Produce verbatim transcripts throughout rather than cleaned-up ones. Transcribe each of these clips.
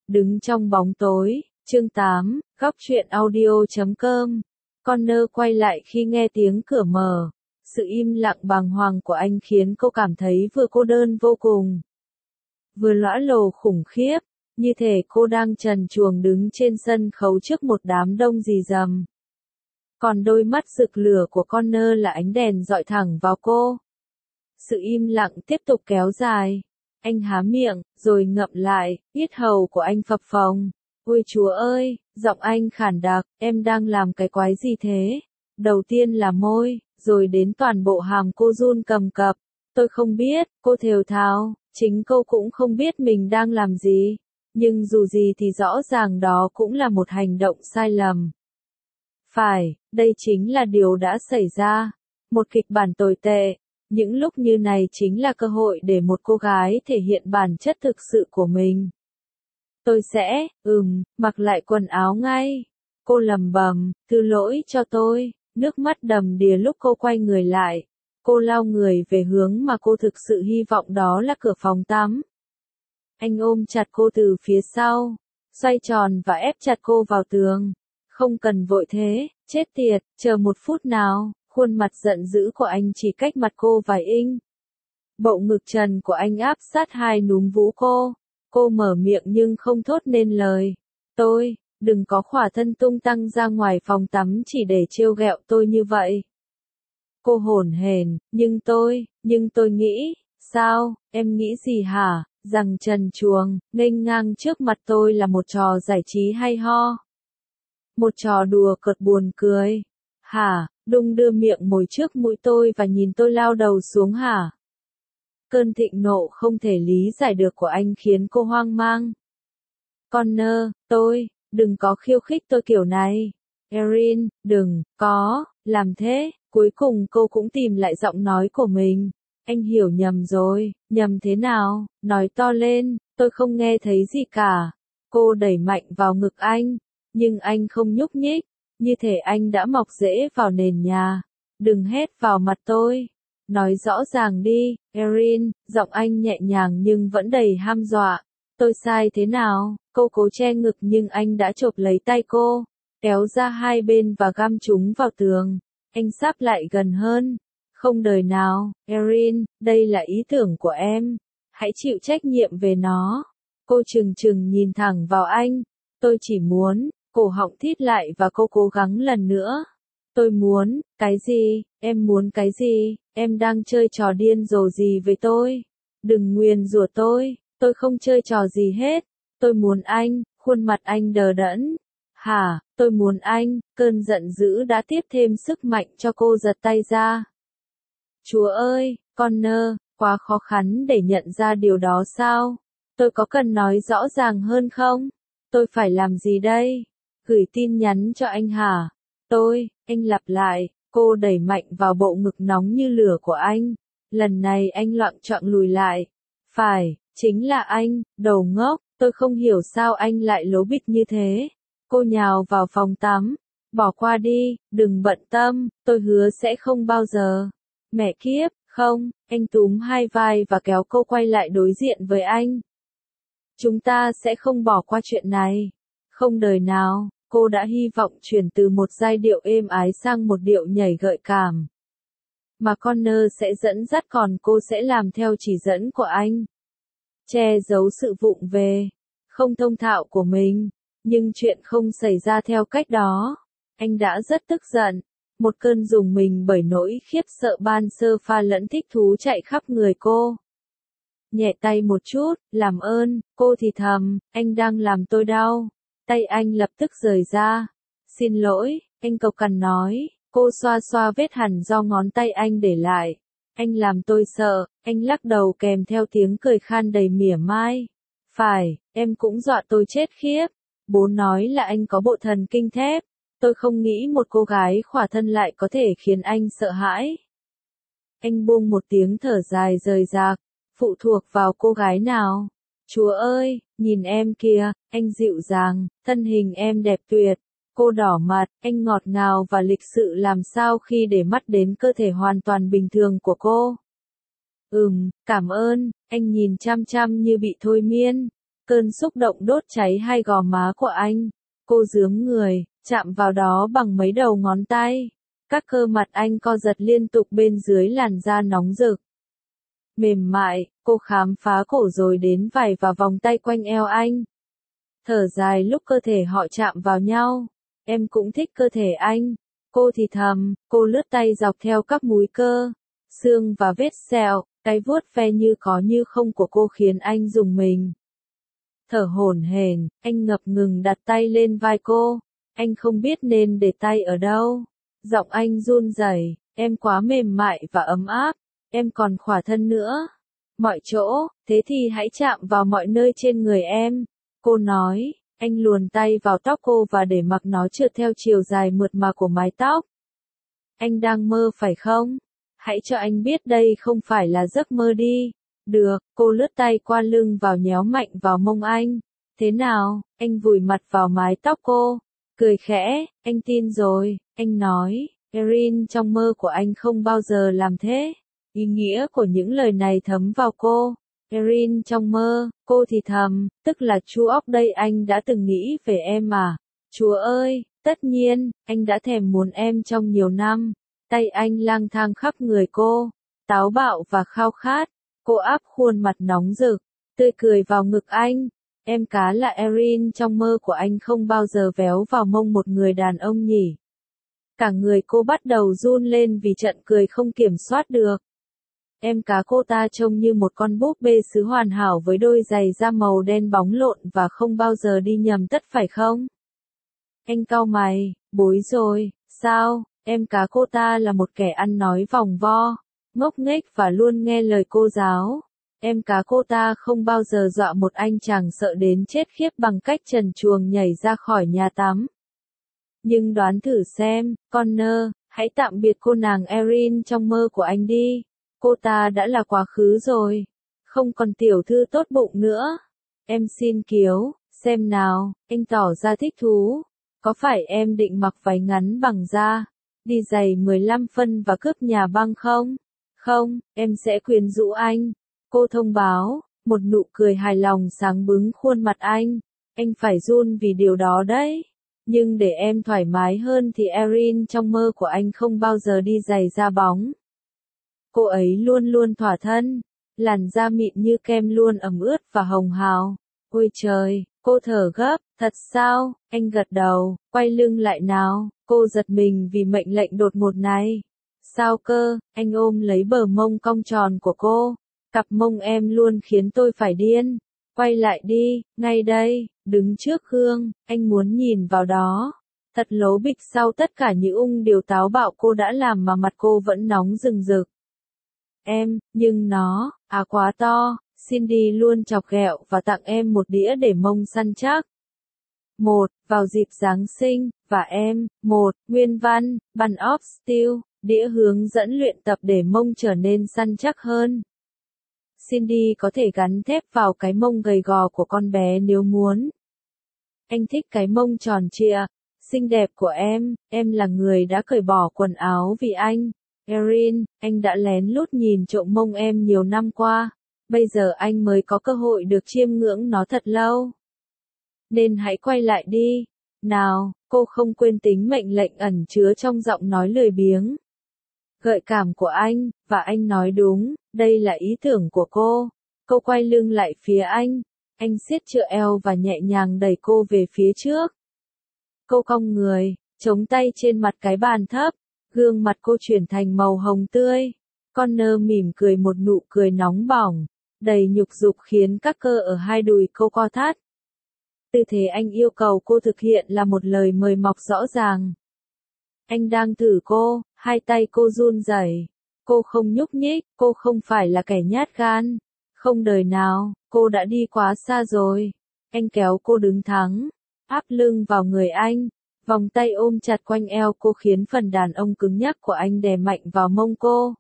Đứng trong bóng tối, chương tám, góc truyện audio chấm com. Connor quay lại khi nghe tiếng cửa mở. Sự im lặng bàng hoàng của anh khiến cô cảm thấy vừa cô đơn vô cùng, vừa lõa lồ khủng khiếp, như thể cô đang trần truồng đứng trên sân khấu trước một đám đông rì rầm. Còn đôi mắt rực lửa của Connor là ánh đèn dọi thẳng vào cô. Sự im lặng tiếp tục kéo dài. Anh há miệng, rồi ngậm lại, yết hầu của anh phập phồng. Ôi Chúa ơi, giọng anh khản đặc, em đang làm cái quái gì thế? Đầu tiên là môi, rồi đến toàn bộ hàm cô run cầm cập. Tôi không biết, cô thều thào, chính cô cũng không biết mình đang làm gì. Nhưng dù gì thì rõ ràng đó cũng là một hành động sai lầm. Phải, đây chính là điều đã xảy ra. Một kịch bản tồi tệ. Những lúc như này chính là cơ hội để một cô gái thể hiện bản chất thực sự của mình. Tôi sẽ, ừm, mặc lại quần áo ngay. Cô lầm bầm, thứ lỗi cho tôi, nước mắt đầm đìa lúc cô quay người lại. Cô lao người về hướng mà cô thực sự hy vọng, đó là cửa phòng tắm. Anh ôm chặt cô từ phía sau, xoay tròn và ép chặt cô vào tường. Không cần vội thế, chết tiệt, chờ một phút nào. Khuôn mặt giận dữ của anh chỉ cách mặt cô vài inch. Bộ ngực trần của anh áp sát hai núm vú cô. Cô mở miệng nhưng không thốt nên lời. Tôi, đừng có khỏa thân tung tăng ra ngoài phòng tắm chỉ để trêu ghẹo tôi như vậy. Cô hổn hển, nhưng tôi, nhưng tôi nghĩ, sao, em nghĩ gì hả, rằng trần truồng, nghênh ngang trước mặt tôi là một trò giải trí hay ho. Một trò đùa cợt buồn cười. Hả, đung đưa miệng mồi trước mũi tôi và nhìn tôi lao đầu xuống hả? Cơn thịnh nộ không thể lý giải được của anh khiến cô hoang mang. Connor, tôi, đừng có khiêu khích tôi kiểu này. Erin, đừng, có, làm thế. Cuối cùng cô cũng tìm lại giọng nói của mình. Anh hiểu nhầm rồi, nhầm thế nào? Nói to lên, tôi không nghe thấy gì cả. Cô đẩy mạnh vào ngực anh, nhưng anh không nhúc nhích. Như thể anh đã mọc rễ vào nền nhà. Đừng hét vào mặt tôi. Nói rõ ràng đi, Erin, giọng anh nhẹ nhàng nhưng vẫn đầy ham dọa. Tôi sai thế nào? Cô cố che ngực nhưng anh đã chộp lấy tay cô, kéo ra hai bên và găm chúng vào tường. Anh sáp lại gần hơn. Không đời nào, Erin, đây là ý tưởng của em. Hãy chịu trách nhiệm về nó. Cô trừng trừng nhìn thẳng vào anh. Tôi chỉ muốn. Cổ họng thít lại và cô cố gắng lần nữa. Tôi muốn, cái gì, em muốn cái gì, em đang chơi trò điên rồ gì với tôi? Đừng nguyền rủa tôi, tôi không chơi trò gì hết. Tôi muốn anh, khuôn mặt anh đờ đẫn. Hả, tôi muốn anh, cơn giận dữ đã tiếp thêm sức mạnh cho cô giật tay ra. Chúa ơi, Connor, quá khó khăn để nhận ra điều đó sao? Tôi có cần nói rõ ràng hơn không? Tôi phải làm gì đây? Gửi tin nhắn cho anh hả? Tôi, anh lặp lại, cô đẩy mạnh vào bộ ngực nóng như lửa của anh. Lần này anh loạng choạng lùi lại. Phải, chính là anh, đồ ngốc, tôi không hiểu sao anh lại lố bịch như thế. Cô nhào vào phòng tắm. Bỏ qua đi, đừng bận tâm, tôi hứa sẽ không bao giờ. Mẹ kiếp, không, anh túm hai vai và kéo cô quay lại đối diện với anh. Chúng ta sẽ không bỏ qua chuyện này. Không đời nào. Cô đã hy vọng chuyển từ một giai điệu êm ái sang một điệu nhảy gợi cảm. Mà Connor sẽ dẫn dắt còn cô sẽ làm theo chỉ dẫn của anh. Che giấu sự vụng về, không thông thạo của mình. Nhưng chuyện không xảy ra theo cách đó. Anh đã rất tức giận. Một cơn rùng mình bởi nỗi khiếp sợ ban sơ pha lẫn thích thú chạy khắp người cô. Nhẹ tay một chút, làm ơn, cô thì thầm, anh đang làm tôi đau. Tay anh lập tức rời ra. Xin lỗi, anh cộc cằn nói. Cô xoa xoa vết hằn do ngón tay anh để lại. Anh làm tôi sợ, anh lắc đầu kèm theo tiếng cười khan đầy mỉa mai. Phải, em cũng dọa tôi chết khiếp. Bố nói là anh có bộ thần kinh thép. Tôi không nghĩ một cô gái khỏa thân lại có thể khiến anh sợ hãi. Anh buông một tiếng thở dài rời rạc. Phụ thuộc vào cô gái nào? Chúa ơi, nhìn em kìa, anh dịu dàng, thân hình em đẹp tuyệt. Cô đỏ mặt, anh ngọt ngào và lịch sự làm sao khi để mắt đến cơ thể hoàn toàn bình thường của cô. Ừm, cảm ơn, anh nhìn chăm chăm như bị thôi miên. Cơn xúc động đốt cháy hai gò má của anh. Cô giướng người, chạm vào đó bằng mấy đầu ngón tay. Các cơ mặt anh co giật liên tục bên dưới làn da nóng rực. Mềm mại, cô khám phá cổ rồi đến vài và vòng tay quanh eo anh. Thở dài lúc cơ thể họ chạm vào nhau. Em cũng thích cơ thể anh. Cô thì thầm, cô lướt tay dọc theo các múi cơ, xương và vết sẹo, cái vuốt ve như có như không của cô khiến anh rùng mình. Thở hổn hển, anh ngập ngừng đặt tay lên vai cô. Anh không biết nên để tay ở đâu. Giọng anh run rẩy, em quá mềm mại và ấm áp, em còn khỏa thân nữa. Mọi chỗ, thế thì hãy chạm vào mọi nơi trên người em. Cô nói, anh luồn tay vào tóc cô và để mặc nó trượt theo chiều dài mượt mà của mái tóc. Anh đang mơ phải không? Hãy cho anh biết đây không phải là giấc mơ đi. Được, cô lướt tay qua lưng vào nhéo mạnh vào mông anh. Thế nào? Anh vùi mặt vào mái tóc cô. Cười khẽ, anh tin rồi, anh nói, Erin trong mơ của anh không bao giờ làm thế. Ý nghĩa của những lời này thấm vào cô. Erin trong mơ, cô thì thầm, tức là chú óc đây anh đã từng nghĩ về em mà. Chúa ơi, tất nhiên, anh đã thèm muốn em trong nhiều năm. Tay anh lang thang khắp người cô, táo bạo và khao khát. Cô áp khuôn mặt nóng rực, tươi cười vào ngực anh. Em cá là Erin trong mơ của anh không bao giờ véo vào mông một người đàn ông nhỉ. Cả người cô bắt đầu run lên vì trận cười không kiểm soát được. Em cá cô ta trông như một con búp bê sứ hoàn hảo với đôi giày da màu đen bóng lộn và không bao giờ đi nhầm tất phải không? Anh cau mày, bối rồi, sao, em cá cô ta là một kẻ ăn nói vòng vo, ngốc nghếch và luôn nghe lời cô giáo. Em cá cô ta không bao giờ dọa một anh chàng sợ đến chết khiếp bằng cách trần truồng nhảy ra khỏi nhà tắm. Nhưng đoán thử xem, Connor, hãy tạm biệt cô nàng Erin trong mơ của anh đi. Cô ta đã là quá khứ rồi. Không còn tiểu thư tốt bụng nữa. Em xin kiếu, xem nào, anh tỏ ra thích thú. Có phải em định mặc váy ngắn bằng da, đi giày mười lăm phân và cướp nhà băng không? Không, em sẽ quyến rũ anh. Cô thông báo, một nụ cười hài lòng sáng bừng khuôn mặt anh. Anh phải run vì điều đó đấy. Nhưng để em thoải mái hơn thì Erin trong mơ của anh không bao giờ đi giày da bóng. Cô ấy luôn luôn thỏa thân, làn da mịn như kem luôn ẩm ướt và hồng hào. Ôi trời, cô thở gấp, thật sao? Anh gật đầu, quay lưng lại nào. Cô giật mình vì mệnh lệnh đột ngột này. Sao cơ? Anh ôm lấy bờ mông cong tròn của cô. Cặp mông em luôn khiến tôi phải điên. Quay lại đi, ngay đây, đứng trước gương, anh muốn nhìn vào đó. Thật lố bịch sau tất cả những ung điều táo bạo cô đã làm mà mặt cô vẫn nóng rừng rực. Em, nhưng nó, à quá to, Cindy luôn chọc ghẹo và tặng em một đĩa để mông săn chắc. Một, vào dịp Giáng sinh, và em, một, nguyên văn, bun of steel, đĩa hướng dẫn luyện tập để mông trở nên săn chắc hơn. Cindy có thể gắn thép vào cái mông gầy gò của con bé nếu muốn. Anh thích cái mông tròn trịa, xinh đẹp của em, em là người đã cởi bỏ quần áo vì anh. Erin, anh đã lén lút nhìn trộm mông em nhiều năm qua, bây giờ anh mới có cơ hội được chiêm ngưỡng nó thật lâu. Nên hãy quay lại đi. Nào, cô không quên tính mệnh lệnh ẩn chứa trong giọng nói lười biếng. Gợi cảm của anh, và anh nói đúng, đây là ý tưởng của cô. Cô quay lưng lại phía anh. Anh siết chữa eo và nhẹ nhàng đẩy cô về phía trước. Cô cong người, chống tay trên mặt cái bàn thấp. Gương mặt cô chuyển thành màu hồng tươi. Connor mỉm cười một nụ cười nóng bỏng, đầy nhục dục khiến các cơ ở hai đùi cô co thắt. Tư thế anh yêu cầu cô thực hiện là một lời mời mọc rõ ràng. Anh đang thử cô, hai tay cô run rẩy. Cô không nhúc nhích, cô không phải là kẻ nhát gan. Không đời nào, cô đã đi quá xa rồi. Anh kéo cô đứng thẳng, áp lưng vào người anh. Vòng tay ôm chặt quanh eo cô khiến phần đàn ông cứng nhắc của anh đè mạnh vào mông cô.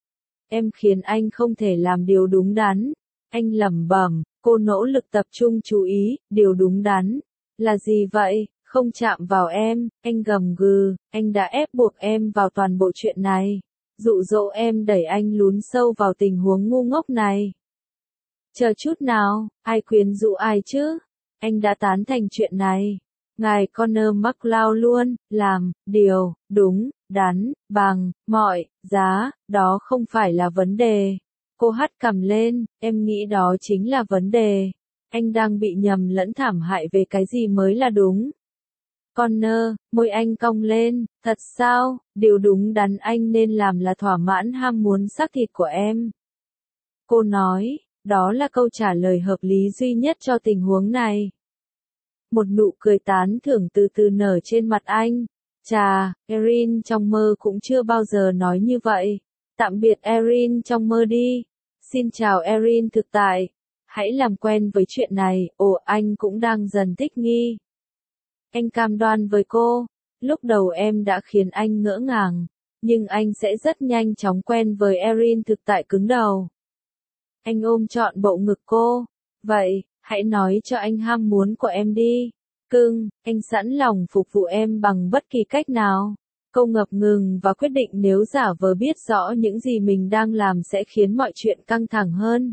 Em khiến anh không thể làm điều đúng đắn. Anh lẩm bẩm, cô nỗ lực tập trung chú ý, điều đúng đắn. Là gì vậy? Không chạm vào em, anh gầm gừ, anh đã ép buộc em vào toàn bộ chuyện này. Dụ dỗ em đẩy anh lún sâu vào tình huống ngu ngốc này. Chờ chút nào, ai quyến rũ ai chứ? Anh đã tán thành chuyện này. Ngài Connor McLeod luôn, làm, điều, đúng, đắn, bằng, mọi, giá, đó không phải là vấn đề. Cô hất cằm lên, em nghĩ đó chính là vấn đề. Anh đang bị nhầm lẫn thảm hại về cái gì mới là đúng. Connor, môi anh cong lên, thật sao, điều đúng đắn anh nên làm là thỏa mãn ham muốn xác thịt của em. Cô nói, đó là câu trả lời hợp lý duy nhất cho tình huống này. Một nụ cười tán thưởng từ từ nở trên mặt anh. Chà, Erin trong mơ cũng chưa bao giờ nói như vậy. Tạm biệt Erin trong mơ đi. Xin chào Erin thực tại. Hãy làm quen với chuyện này, ồ anh cũng đang dần thích nghi. Anh cam đoan với cô, lúc đầu em đã khiến anh ngỡ ngàng, nhưng anh sẽ rất nhanh chóng quen với Erin thực tại cứng đầu. Anh ôm trọn bộ ngực cô. Vậy, hãy nói cho anh ham muốn của em đi. Cưng, anh sẵn lòng phục vụ em bằng bất kỳ cách nào. Cô ngập ngừng và quyết định nếu giả vờ biết rõ những gì mình đang làm sẽ khiến mọi chuyện căng thẳng hơn.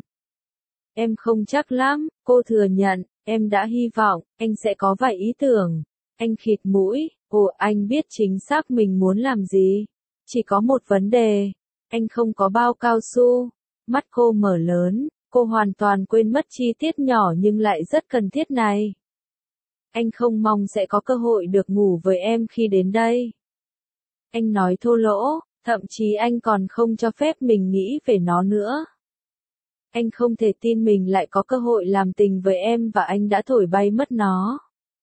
Em không chắc lắm, cô thừa nhận, em đã hy vọng, anh sẽ có vài ý tưởng. Anh khịt mũi, ồ anh biết chính xác mình muốn làm gì. Chỉ có một vấn đề, anh không có bao cao su. Mắt cô mở lớn, cô hoàn toàn quên mất chi tiết nhỏ nhưng lại rất cần thiết này. Anh không mong sẽ có cơ hội được ngủ với em khi đến đây. Anh nói thô lỗ, thậm chí anh còn không cho phép mình nghĩ về nó nữa. Anh không thể tin mình lại có cơ hội làm tình với em và anh đã thổi bay mất nó.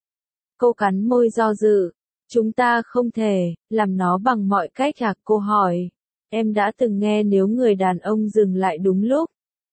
Cô cắn môi do dự. Chúng ta không thể làm nó bằng mọi cách à? Cô hỏi. Em đã từng nghe nếu người đàn ông dừng lại đúng lúc.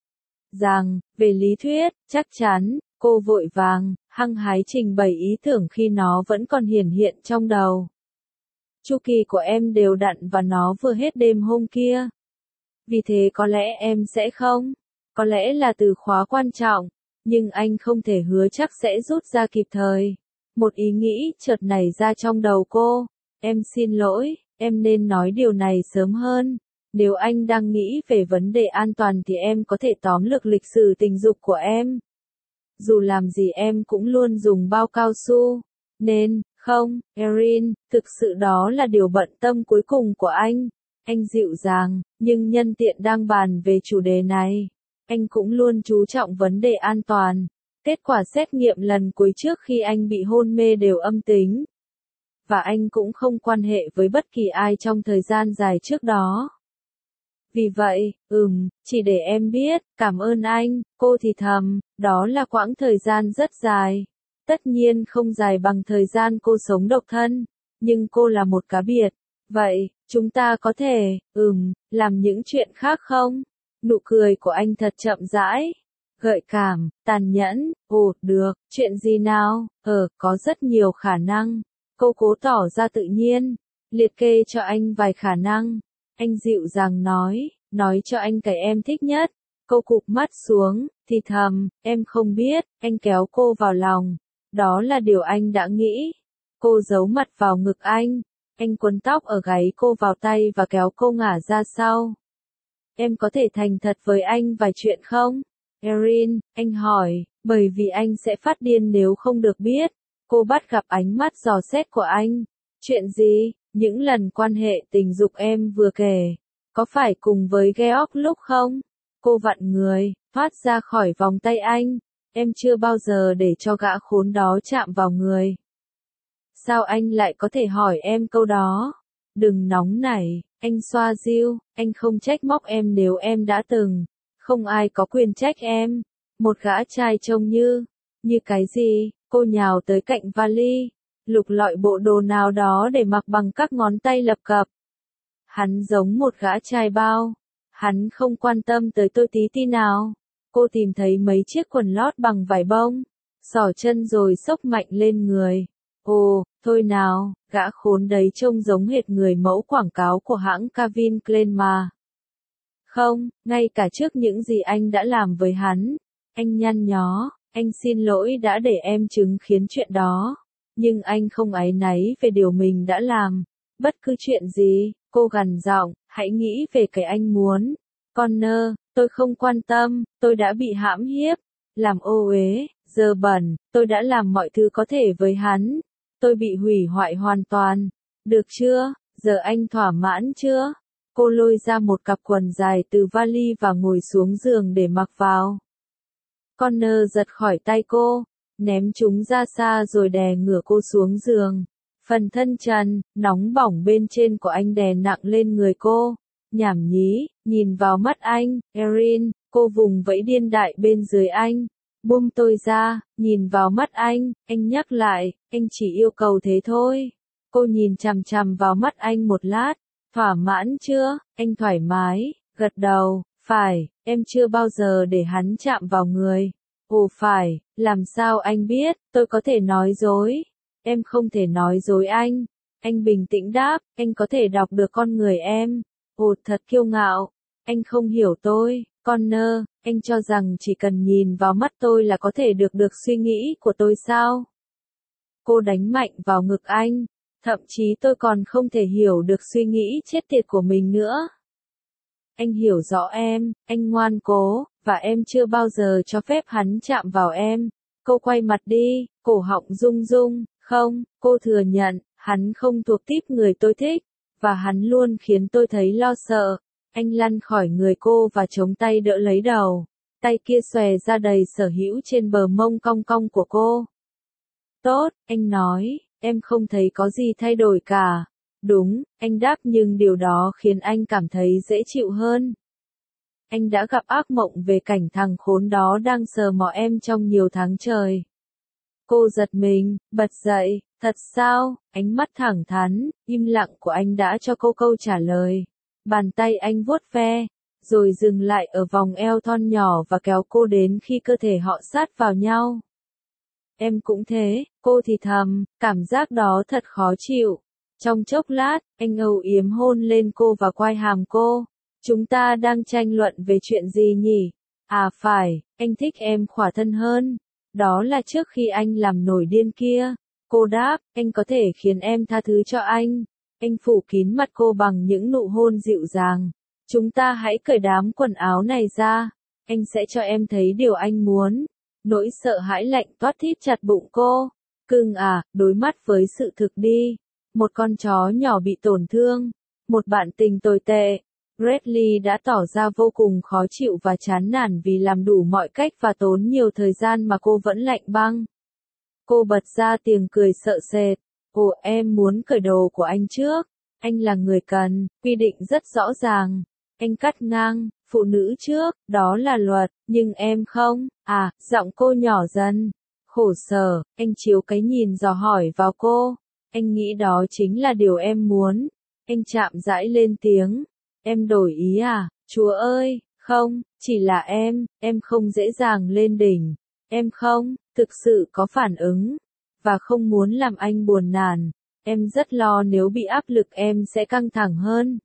Rằng, về lý thuyết, chắc chắn, cô vội vàng, hăng hái trình bày ý tưởng khi nó vẫn còn hiển hiện trong đầu. Chu kỳ của em đều đặn và nó vừa hết đêm hôm kia. Vì thế có lẽ em sẽ không. Có lẽ là từ khóa quan trọng, nhưng anh không thể hứa chắc sẽ rút ra kịp thời. Một ý nghĩ chợt nảy ra trong đầu cô. Em xin lỗi, em nên nói điều này sớm hơn. Nếu anh đang nghĩ về vấn đề an toàn thì em có thể tóm lược lịch sử tình dục của em. Dù làm gì em cũng luôn dùng bao cao su. Nên, không, Erin, thực sự đó là điều bận tâm cuối cùng của anh. Anh dịu dàng, nhưng nhân tiện đang bàn về chủ đề này. Anh cũng luôn chú trọng vấn đề an toàn. Kết quả xét nghiệm lần cuối trước khi anh bị hôn mê đều âm tính. Và anh cũng không quan hệ với bất kỳ ai trong thời gian dài trước đó. Vì vậy, ừm, chỉ để em biết, cảm ơn anh, cô thì thầm, đó là quãng thời gian rất dài. Tất nhiên không dài bằng thời gian cô sống độc thân, nhưng cô là một cá biệt. Vậy, chúng ta có thể, ừm, làm những chuyện khác không? Nụ cười của anh thật chậm rãi. Gợi cảm, tàn nhẫn, ồ, được, chuyện gì nào, ờ, có rất nhiều khả năng. Cô cố tỏ ra tự nhiên, liệt kê cho anh vài khả năng. Anh dịu dàng nói, nói cho anh cái em thích nhất. Cô cụp mắt xuống, thì thầm, em không biết, anh kéo cô vào lòng. Đó là điều anh đã nghĩ. Cô giấu mặt vào ngực anh. Anh quấn tóc ở gáy cô vào tay và kéo cô ngả ra sau. Em có thể thành thật với anh vài chuyện không? Erin, anh hỏi, bởi vì anh sẽ phát điên nếu không được biết. Cô bắt gặp ánh mắt dò xét của anh. Chuyện gì? Những lần quan hệ tình dục em vừa kể. Có phải cùng với Georg lúc không? Cô vặn người, thoát ra khỏi vòng tay anh. Em chưa bao giờ để cho gã khốn đó chạm vào người. Sao anh lại có thể hỏi em câu đó? Đừng nóng nảy, anh xoa dịu, anh không trách móc em nếu em đã từng. Không ai có quyền trách em. Một gã trai trông như, như cái gì? Cô nhào tới cạnh vali, lục lọi bộ đồ nào đó để mặc bằng các ngón tay lập cập. Hắn giống một gã trai bao. Hắn không quan tâm tới tôi tí ti nào. Cô tìm thấy mấy chiếc quần lót bằng vải bông, xỏ chân rồi xốc mạnh lên người. Ồ, thôi nào, gã khốn đấy trông giống hệt người mẫu quảng cáo của hãng Calvin Klein mà. Không, ngay cả trước những gì anh đã làm với hắn. Anh nhăn nhó, anh xin lỗi đã để em chứng kiến chuyện đó. Nhưng anh không áy náy về điều mình đã làm. Bất cứ chuyện gì, cô gằn giọng, hãy nghĩ về cái anh muốn. Connor, Tôi không quan tâm, tôi đã bị hãm hiếp, làm ô uế, dơ bẩn, tôi đã làm mọi thứ có thể với hắn. Tôi bị hủy hoại hoàn toàn. Được chưa? Giờ anh thỏa mãn chưa? Cô lôi ra một cặp quần dài từ vali và ngồi xuống giường để mặc vào. Connor giật khỏi tay cô, ném chúng ra xa rồi đè ngửa cô xuống giường. Phần thân trần, nóng bỏng bên trên của anh đè nặng lên người cô. Nhảm nhí, nhìn vào mắt anh, Erin, cô vùng vẫy điên đại bên dưới anh. Buông tôi ra, nhìn vào mắt anh, anh nhắc lại, anh chỉ yêu cầu thế thôi. Cô nhìn chằm chằm vào mắt anh một lát, thỏa mãn chưa, anh thoải mái, gật đầu, phải, em chưa bao giờ để hắn chạm vào người. Ồ phải, làm sao anh biết, tôi có thể nói dối. Em không thể nói dối anh. Anh bình tĩnh đáp, anh có thể đọc được con người em. Ồ thật kiêu ngạo, anh không hiểu tôi, Connor, anh cho rằng chỉ cần nhìn vào mắt tôi là có thể được được suy nghĩ của tôi sao? Cô đánh mạnh vào ngực anh, thậm chí tôi còn không thể hiểu được suy nghĩ chết tiệt của mình nữa. Anh hiểu rõ em, anh ngoan cố, và em chưa bao giờ cho phép hắn chạm vào em. Cô quay mặt đi, cổ họng rung rung, không, cô thừa nhận, hắn không thuộc típ người tôi thích, và hắn luôn khiến tôi thấy lo sợ. Anh lăn khỏi người cô và chống tay đỡ lấy đầu, tay kia xòe ra đầy sở hữu trên bờ mông cong cong của cô. Tốt, anh nói, em không thấy có gì thay đổi cả. Đúng, anh đáp nhưng điều đó khiến anh cảm thấy dễ chịu hơn. Anh đã gặp ác mộng về cảnh thằng khốn đó đang sờ mò em trong nhiều tháng trời. Cô giật mình, bật dậy, thật sao, ánh mắt thẳng thắn, im lặng của anh đã cho cô câu trả lời. Bàn tay anh vuốt ve, rồi dừng lại ở vòng eo thon nhỏ và kéo cô đến khi cơ thể họ sát vào nhau. Em cũng thế, cô thì thầm, cảm giác đó thật khó chịu. Trong chốc lát, anh âu yếm hôn lên cô và quai hàm cô. Chúng ta đang tranh luận về chuyện gì nhỉ? À phải, anh thích em khỏa thân hơn. Đó là trước khi anh làm nổi điên kia. Cô đáp, anh có thể khiến em tha thứ cho anh. Anh phủ kín mặt cô bằng những nụ hôn dịu dàng. Chúng ta hãy cởi đám quần áo này ra. Anh sẽ cho em thấy điều anh muốn. Nỗi sợ hãi lạnh toát thít chặt bụng cô. Cưng à, đối mắt với sự thực đi. Một con chó nhỏ bị tổn thương. Một bạn tình tồi tệ. Bradley đã tỏ ra vô cùng khó chịu và chán nản vì làm đủ mọi cách và tốn nhiều thời gian mà cô vẫn lạnh băng. Cô bật ra tiếng cười sợ sệt. Ồ, em muốn cởi đồ của anh trước. Anh là người cần, quy định rất rõ ràng. Anh cắt ngang, phụ nữ trước, đó là luật, nhưng em không. À, giọng cô nhỏ dần. Khổ sở, anh chiếu cái nhìn dò hỏi vào cô. Anh nghĩ đó chính là điều em muốn. Anh chạm rãi lên tiếng. Em đổi ý à, Chúa ơi, không, chỉ là em, em không dễ dàng lên đỉnh. Em không, thực sự có phản ứng. Và không muốn làm anh buồn nản. Em rất lo nếu bị áp lực em sẽ căng thẳng hơn.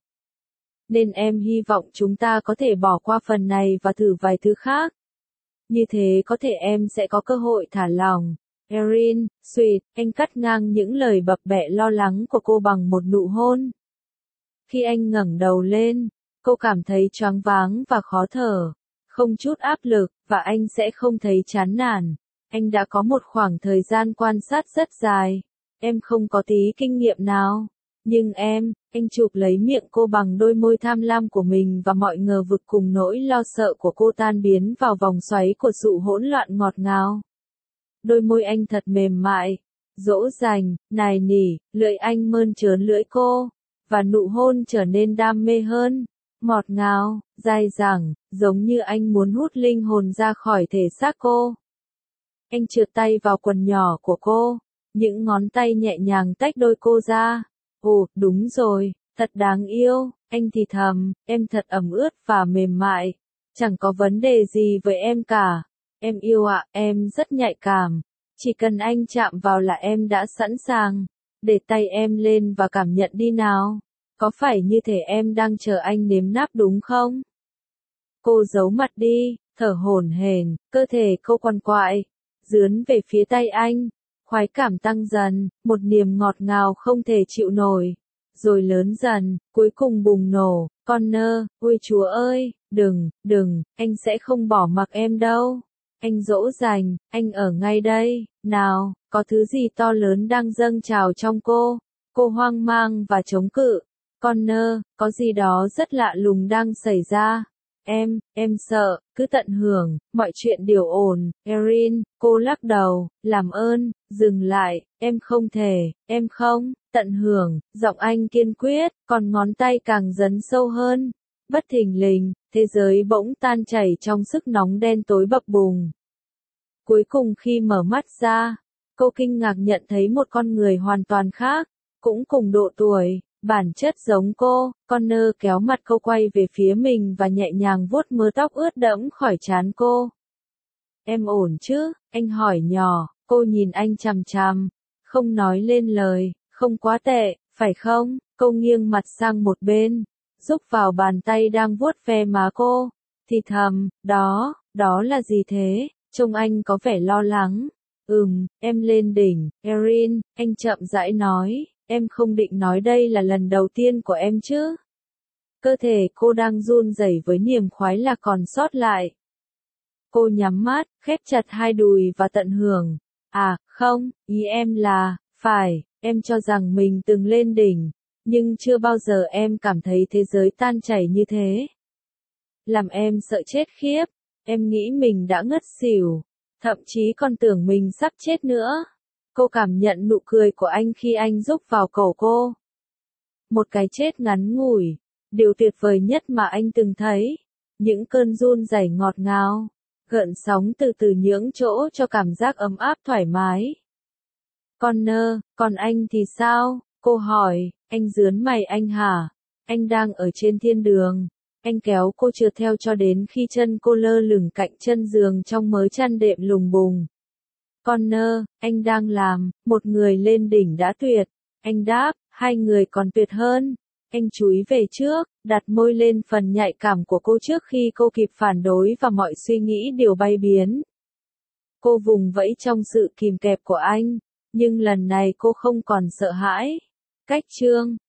Nên em hy vọng chúng ta có thể bỏ qua phần này và thử vài thứ khác. Như thế có thể em sẽ có cơ hội thả lỏng. Erin, sweet, anh cắt ngang những lời bập bẹ lo lắng của cô bằng một nụ hôn. Khi anh ngẩng đầu lên, cô cảm thấy choáng váng và khó thở. Không chút áp lực, và anh sẽ không thấy chán nản. Anh đã có một khoảng thời gian quan sát rất dài. Em không có tí kinh nghiệm nào. Nhưng em, anh chụp lấy miệng cô bằng đôi môi tham lam của mình và mọi ngờ vực cùng nỗi lo sợ của cô tan biến vào vòng xoáy của sự hỗn loạn ngọt ngào. Đôi môi anh thật mềm mại, dỗ dành, nài nỉ, lưỡi anh mơn trớn lưỡi cô, và nụ hôn trở nên đam mê hơn, ngọt ngào, dai dẳng, giống như anh muốn hút linh hồn ra khỏi thể xác cô. Anh trượt tay vào quần nhỏ của cô, những ngón tay nhẹ nhàng tách đôi cô ra. Ồ, đúng rồi, thật đáng yêu, anh thì thầm, em thật ẩm ướt và mềm mại. Chẳng có vấn đề gì với em cả. Em yêu ạ, à, em rất nhạy cảm. Chỉ cần anh chạm vào là em đã sẵn sàng. Để tay em lên và cảm nhận đi nào. Có phải như thể em đang chờ anh nếm náp đúng không? Cô giấu mặt đi, thở hổn hển, cơ thể cô quằn quại, dướn về phía tay anh. Khoái cảm tăng dần, một niềm ngọt ngào không thể chịu nổi. rồi lớn dần, cuối cùng bùng nổ. Connor, ôi chúa ơi, đừng, đừng, anh sẽ không bỏ mặc em đâu. Anh dỗ dành, anh ở ngay đây, nào, có thứ gì to lớn đang dâng trào trong cô. Cô hoang mang và chống cự. Connor, có gì đó rất lạ lùng đang xảy ra. Em, em sợ, cứ tận hưởng, mọi chuyện đều ổn. Erin, cô lắc đầu, làm ơn, dừng lại, em không thể, em không, tận hưởng, giọng anh kiên quyết, còn ngón tay càng dấn sâu hơn. Bất thình lình, thế giới bỗng tan chảy trong sức nóng đen tối bập bùng. Cuối cùng khi mở mắt ra, cô kinh ngạc nhận thấy một con người hoàn toàn khác, cũng cùng độ tuổi, bản chất giống cô. Connor kéo mặt cô quay về phía mình và nhẹ nhàng vuốt mớ tóc ướt đẫm khỏi trán cô. Em ổn chứ? Anh hỏi nhỏ. Cô nhìn anh chằm chằm, không nói lên lời. Không quá tệ, phải không? Cô nghiêng mặt sang một bên, rúc vào bàn tay đang vuốt ve má cô, thì thầm, đó, đó là gì thế? Trông anh có vẻ lo lắng. Ừm, em lên đỉnh. Erin, anh chậm rãi nói. Em không định nói đây là lần đầu tiên của em chứ? Cơ thể cô đang run rẩy với niềm khoái lạc còn sót lại. Cô nhắm mắt, khép chặt hai đùi và tận hưởng. À, không, ý em là, phải, em cho rằng mình từng lên đỉnh, nhưng chưa bao giờ em cảm thấy thế giới tan chảy như thế. Làm em sợ chết khiếp, em nghĩ mình đã ngất xỉu, thậm chí còn tưởng mình sắp chết nữa. Cô cảm nhận nụ cười của anh khi anh rúc vào cổ cô. Một cái chết ngắn ngủi, điều tuyệt vời nhất mà anh từng thấy. Những cơn run rẩy ngọt ngào, gợn sóng từ từ nhưỡng chỗ cho cảm giác ấm áp thoải mái. Connor, còn anh thì sao? Cô hỏi. Anh rướn mày. Anh hả? Anh đang ở trên thiên đường. Anh kéo cô trượt theo cho đến khi chân cô lơ lửng cạnh chân giường trong mớ chăn đệm lùng bùng. Connor, anh đang làm, một người lên đỉnh đã tuyệt. Anh đáp, hai người còn tuyệt hơn. Anh chúi về trước, đặt môi lên phần nhạy cảm của cô trước khi cô kịp phản đối và mọi suy nghĩ đều bay biến. Cô vùng vẫy trong sự kìm kẹp của anh, nhưng lần này cô không còn sợ hãi. Cách chương